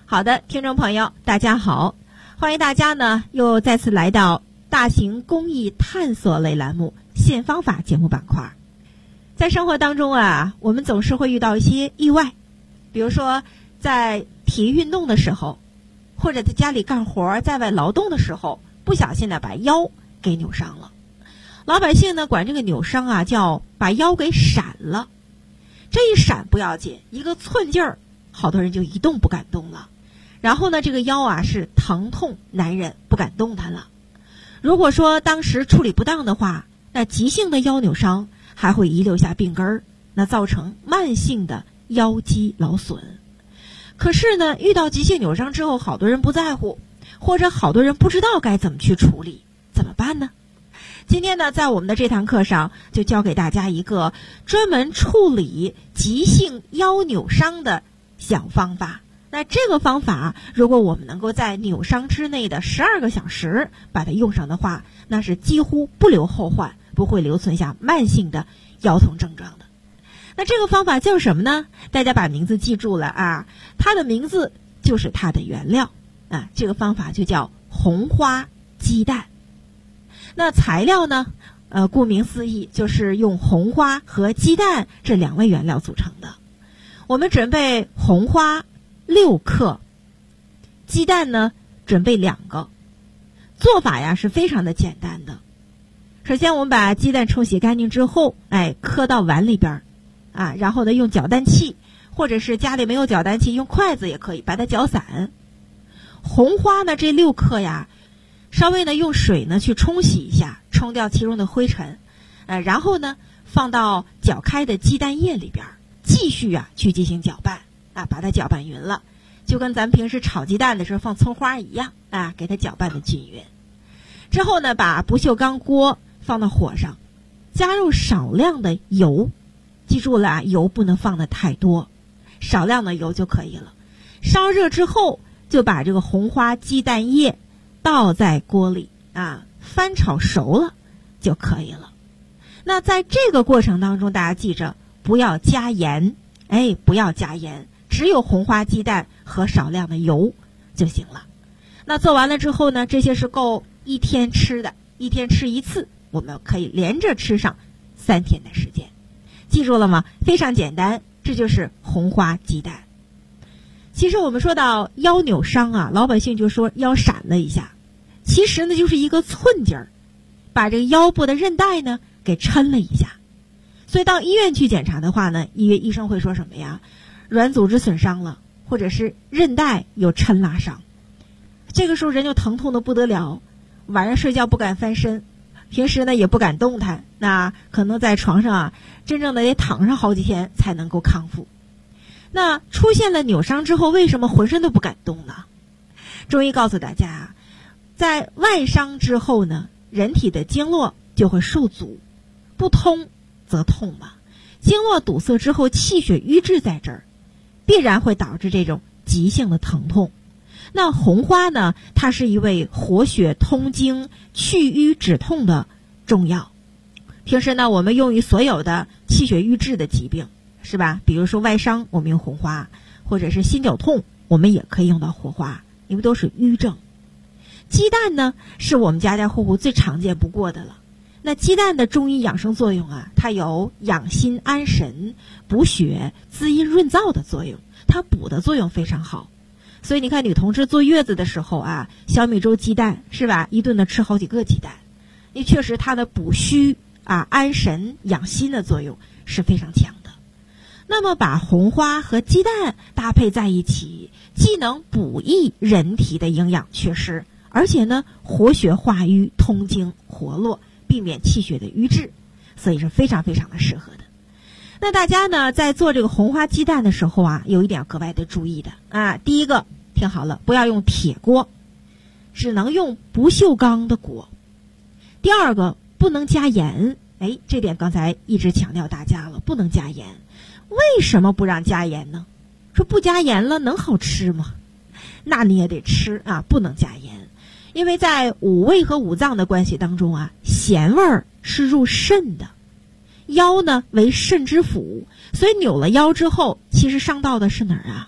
好的，听众朋友，大家好，欢迎大家呢又再次来到大型公益探索类栏目现方法节目板块。在生活当中啊，我们总是会遇到一些意外，比如说在体育运动的时候，或者在家里干活在外劳动的时候，不小心的把腰给扭伤了。老百姓呢管这个扭伤啊叫把腰给闪了。这一闪不要紧，一个寸劲儿，好多人就一动不敢动了。然后呢，这个腰啊是疼痛难忍，不敢动弹了。如果说当时处理不当的话，那急性的腰扭伤还会遗留下病根儿，那造成慢性的腰肌劳损。可是呢，遇到急性扭伤之后，好多人不在乎，或者好多人不知道该怎么去处理，怎么办呢？今天呢，在我们的这堂课上，就教给大家一个专门处理急性腰扭伤的小方法。那这个方法，如果我们能够在扭伤之内的12个小时把它用上的话，那是几乎不留后患，不会留存下慢性的腰痛症状的。那这个方法叫什么呢？大家把名字记住了啊，它的名字就是它的原料啊，这个方法就叫红花鸡蛋。那材料呢，顾名思义，就是用红花和鸡蛋这2类原料组成的。我们准备红花6克，鸡蛋呢准备2个。做法呀是非常的简单的。首先我们把鸡蛋冲洗干净之后，磕到碗里边啊，然后呢用搅蛋器，或者是家里没有搅蛋器用筷子也可以把它搅散。红花呢这6克呀，稍微呢用水呢去冲洗一下，冲掉其中的灰尘，然后呢放到搅开的鸡蛋液里边，继续啊去进行搅拌啊，把它搅拌匀了，就跟咱们平时炒鸡蛋的时候放葱花一样啊，给它搅拌的均匀。之后呢，把不锈钢锅放到火上，加入少量的油，记住了啊，油不能放的太多，少量的油就可以了。烧热之后，就把这个红花鸡蛋液倒在锅里啊，翻炒熟了就可以了。那在这个过程当中，大家记着不要加盐，不要加盐，只有红花鸡蛋和少量的油就行了。那做完了之后呢，这些是够1天吃的，1天吃1次，我们可以连着吃上3天的时间。记住了吗？非常简单，这就是红花鸡蛋。其实我们说到腰扭伤啊，老百姓就说腰闪了一下，其实呢就是一个寸劲儿，把这个腰部的韧带呢给抻了一下。所以到医院去检查的话呢，医生会说什么呀？软组织损伤了，或者是韧带有抻拉伤。这个时候人就疼痛的不得了，晚上睡觉不敢翻身，平时呢也不敢动弹，那可能在床上啊，真正的得躺上好几天才能够康复。那出现了扭伤之后，为什么浑身都不敢动呢？中医告诉大家，在外伤之后呢，人体的经络就会受阻，不通则痛嘛。经络堵塞之后，气血瘀滞在这儿，必然会导致这种急性的疼痛。那红花呢，它是一味活血通经、去瘀止痛的中药。平时呢，我们用于所有的气血瘀滞的疾病，是吧？比如说外伤，我们用红花，或者是心绞痛，我们也可以用到红花，因为都是瘀症。鸡蛋呢，是我们家家户户最常见不过的了。那鸡蛋的中医养生作用啊，它有养心安神、补血、滋阴润燥的作用，它补的作用非常好。所以你看女同志坐月子的时候啊，小米粥鸡蛋是吧，一顿的吃好几个鸡蛋，因为确实它的补虚啊、安神养心的作用是非常强的。那么把红花和鸡蛋搭配在一起，既能补益人体的营养缺失，而且呢活血化瘀、通经活络，避免气血的瘀滞，所以是非常非常的适合的。那大家呢在做这个红花鸡蛋的时候啊，有一点格外的注意的啊。第一个，听好了，不要用铁锅，只能用不锈钢的锅。第二个，不能加盐，这点刚才一直强调大家了，不能加盐。为什么不让加盐呢？说不加盐了能好吃吗？那你也得吃啊，不能加盐。因为在五味和五脏的关系当中啊，咸味儿是入肾的，腰呢为肾之府，所以扭了腰之后，其实伤到的是哪儿啊？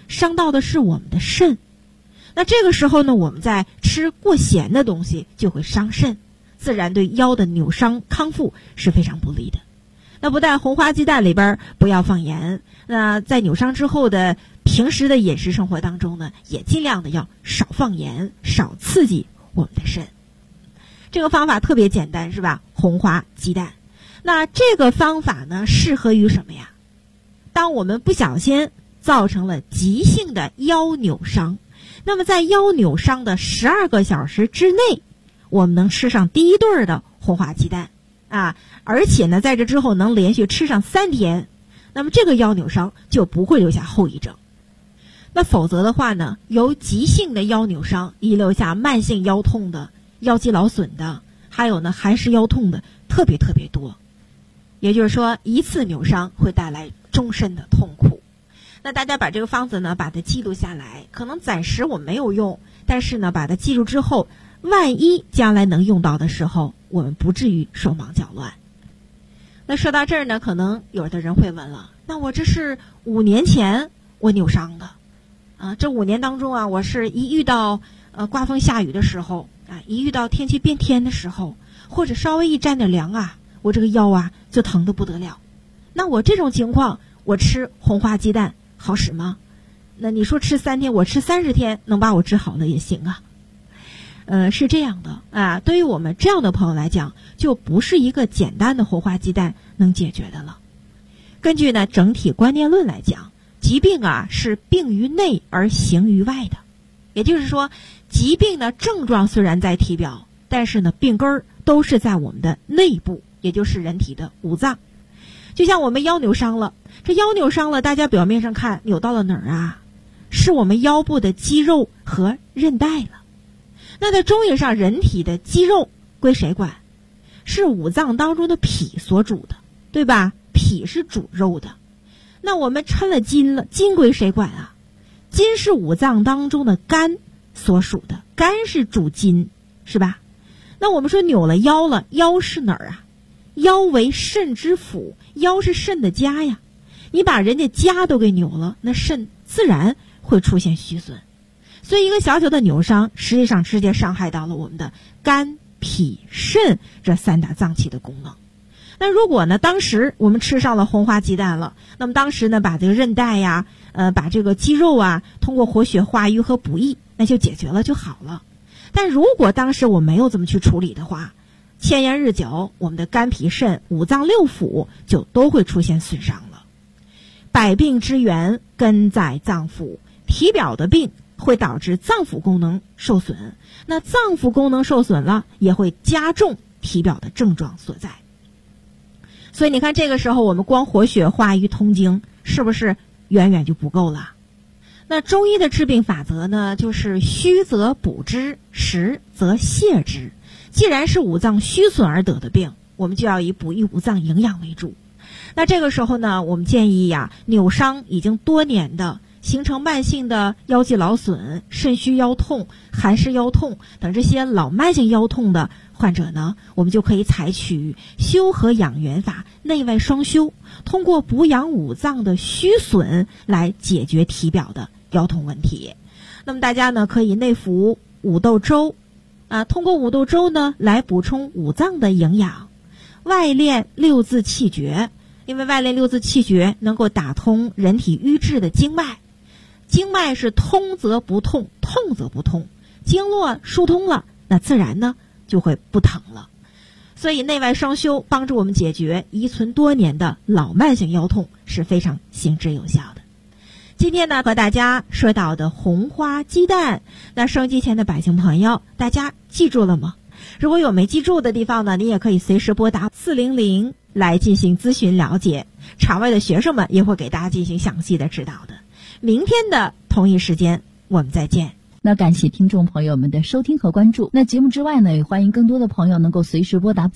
伤到的是我们的肾。那这个时候呢，我们在吃过咸的东西就会伤肾，自然对腰的扭伤康复是非常不利的。那不但红花鸡蛋里边不要放盐，那在扭伤之后的平时的饮食生活当中呢，也尽量的要少放盐，少刺激我们的肾。这个方法特别简单，是吧？红花鸡蛋。那这个方法呢，适合于什么呀？当我们不小心造成了急性的腰扭伤，那么在腰扭伤的12个小时之内，我们能吃上第一顿的红花鸡蛋啊，而且呢，在这之后能连续吃上3天，那么这个腰扭伤就不会留下后遗症。那否则的话呢，由急性的腰扭伤遗留下慢性腰痛的、腰肌劳损的，还有呢寒湿腰痛的特别多。也就是说，一次扭伤会带来终身的痛苦。那大家把这个方子呢，把它记录下来，可能暂时我没有用，但是呢，把它记住之后，万一将来能用到的时候，我们不至于手忙脚乱。那说到这儿呢，可能有的人会问了，那我这是5年前我扭伤的啊，这5年当中啊，我是一遇到刮风下雨的时候啊，一遇到天气变天的时候，或者稍微一沾点凉啊，我这个腰啊就疼得不得了。那我这种情况，我吃红花鸡蛋好使吗？那你说吃3天，我吃30天能把我治好了也行啊。是这样的啊，对于我们这样的朋友来讲，就不是一个简单的红花鸡蛋能解决的了。根据呢整体观念论来讲，疾病啊是病于内而行于外的，也就是说，疾病的症状虽然在体表，但是呢病根儿都是在我们的内部，也就是人体的五脏。就像我们腰扭伤了，这腰扭伤了，大家表面上看扭到了哪儿啊？是我们腰部的肌肉和韧带了。那在中医上，人体的肌肉归谁管？是五脏当中的脾所主的，对吧？脾是主肉的。那我们抻了筋了，筋归谁管啊？筋是五脏当中的肝所属的，肝是主筋，是吧？那我们说扭了腰了，腰是哪儿啊？腰为肾之府，腰是肾的家呀。你把人家家都给扭了，那肾自然会出现虚损。所以一个小小的扭伤，实际上直接伤害到了我们的肝、脾、肾这3大脏器的功能。那如果呢，当时我们吃上了红花鸡蛋了，那么当时呢，把这个韧带呀，把这个肌肉啊，通过活血化瘀和补益，那就解决了就好了。但如果当时我没有这么去处理的话，千延日久，我们的肝脾肾五脏六腑就都会出现损伤了。百病之源根在脏腑，体表的病会导致脏腑功能受损，那脏腑功能受损了，也会加重体表的症状所在。所以你看，这个时候我们光活血化瘀通经，是不是远远就不够了？那中医的治病法则呢，就是虚则补之，实则泻之。既然是五脏虚损而得的病，我们就要以补益五脏营养为主。那这个时候呢，我们建议呀，扭伤已经多年的，形成慢性的腰肌劳损、肾虚腰痛、寒湿腰痛等这些老慢性腰痛的患者呢，我们就可以采取修和养元法，内外双修，通过补养五脏的虚损来解决体表的腰痛问题。那么大家呢，可以内服五豆粥通过五豆粥呢来补充五脏的营养，外练六字气诀，因为外练六字气诀能够打通人体瘀滞的经脉。经脉是通则不痛，痛则不通，经络疏通了，那自然呢就会不疼了。所以内外双修帮助我们解决遗存多年的老慢性腰痛是非常行之有效的。今天呢，和大家说到的红花鸡蛋，那收音机前的百姓朋友，大家记住了吗？如果有没记住的地方呢，你也可以随时拨打400来进行咨询了解，场外的学生们也会给大家进行详细的指导的。明天的同一时间我们再见。 那感谢听众朋友们的收听和关注。那节目之外呢，也欢迎更多的朋友能够随时拨打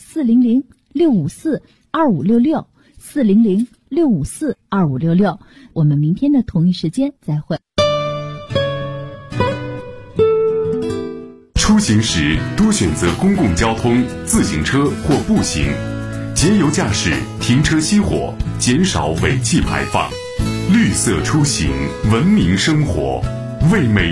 400-654-2566，400-654-2566。我们明天的同一时间再会。 出行时多选择公共交通、自行车或步行，节油驾驶，停车熄火，减少尾气排放。 绿色出行，文明生活，为每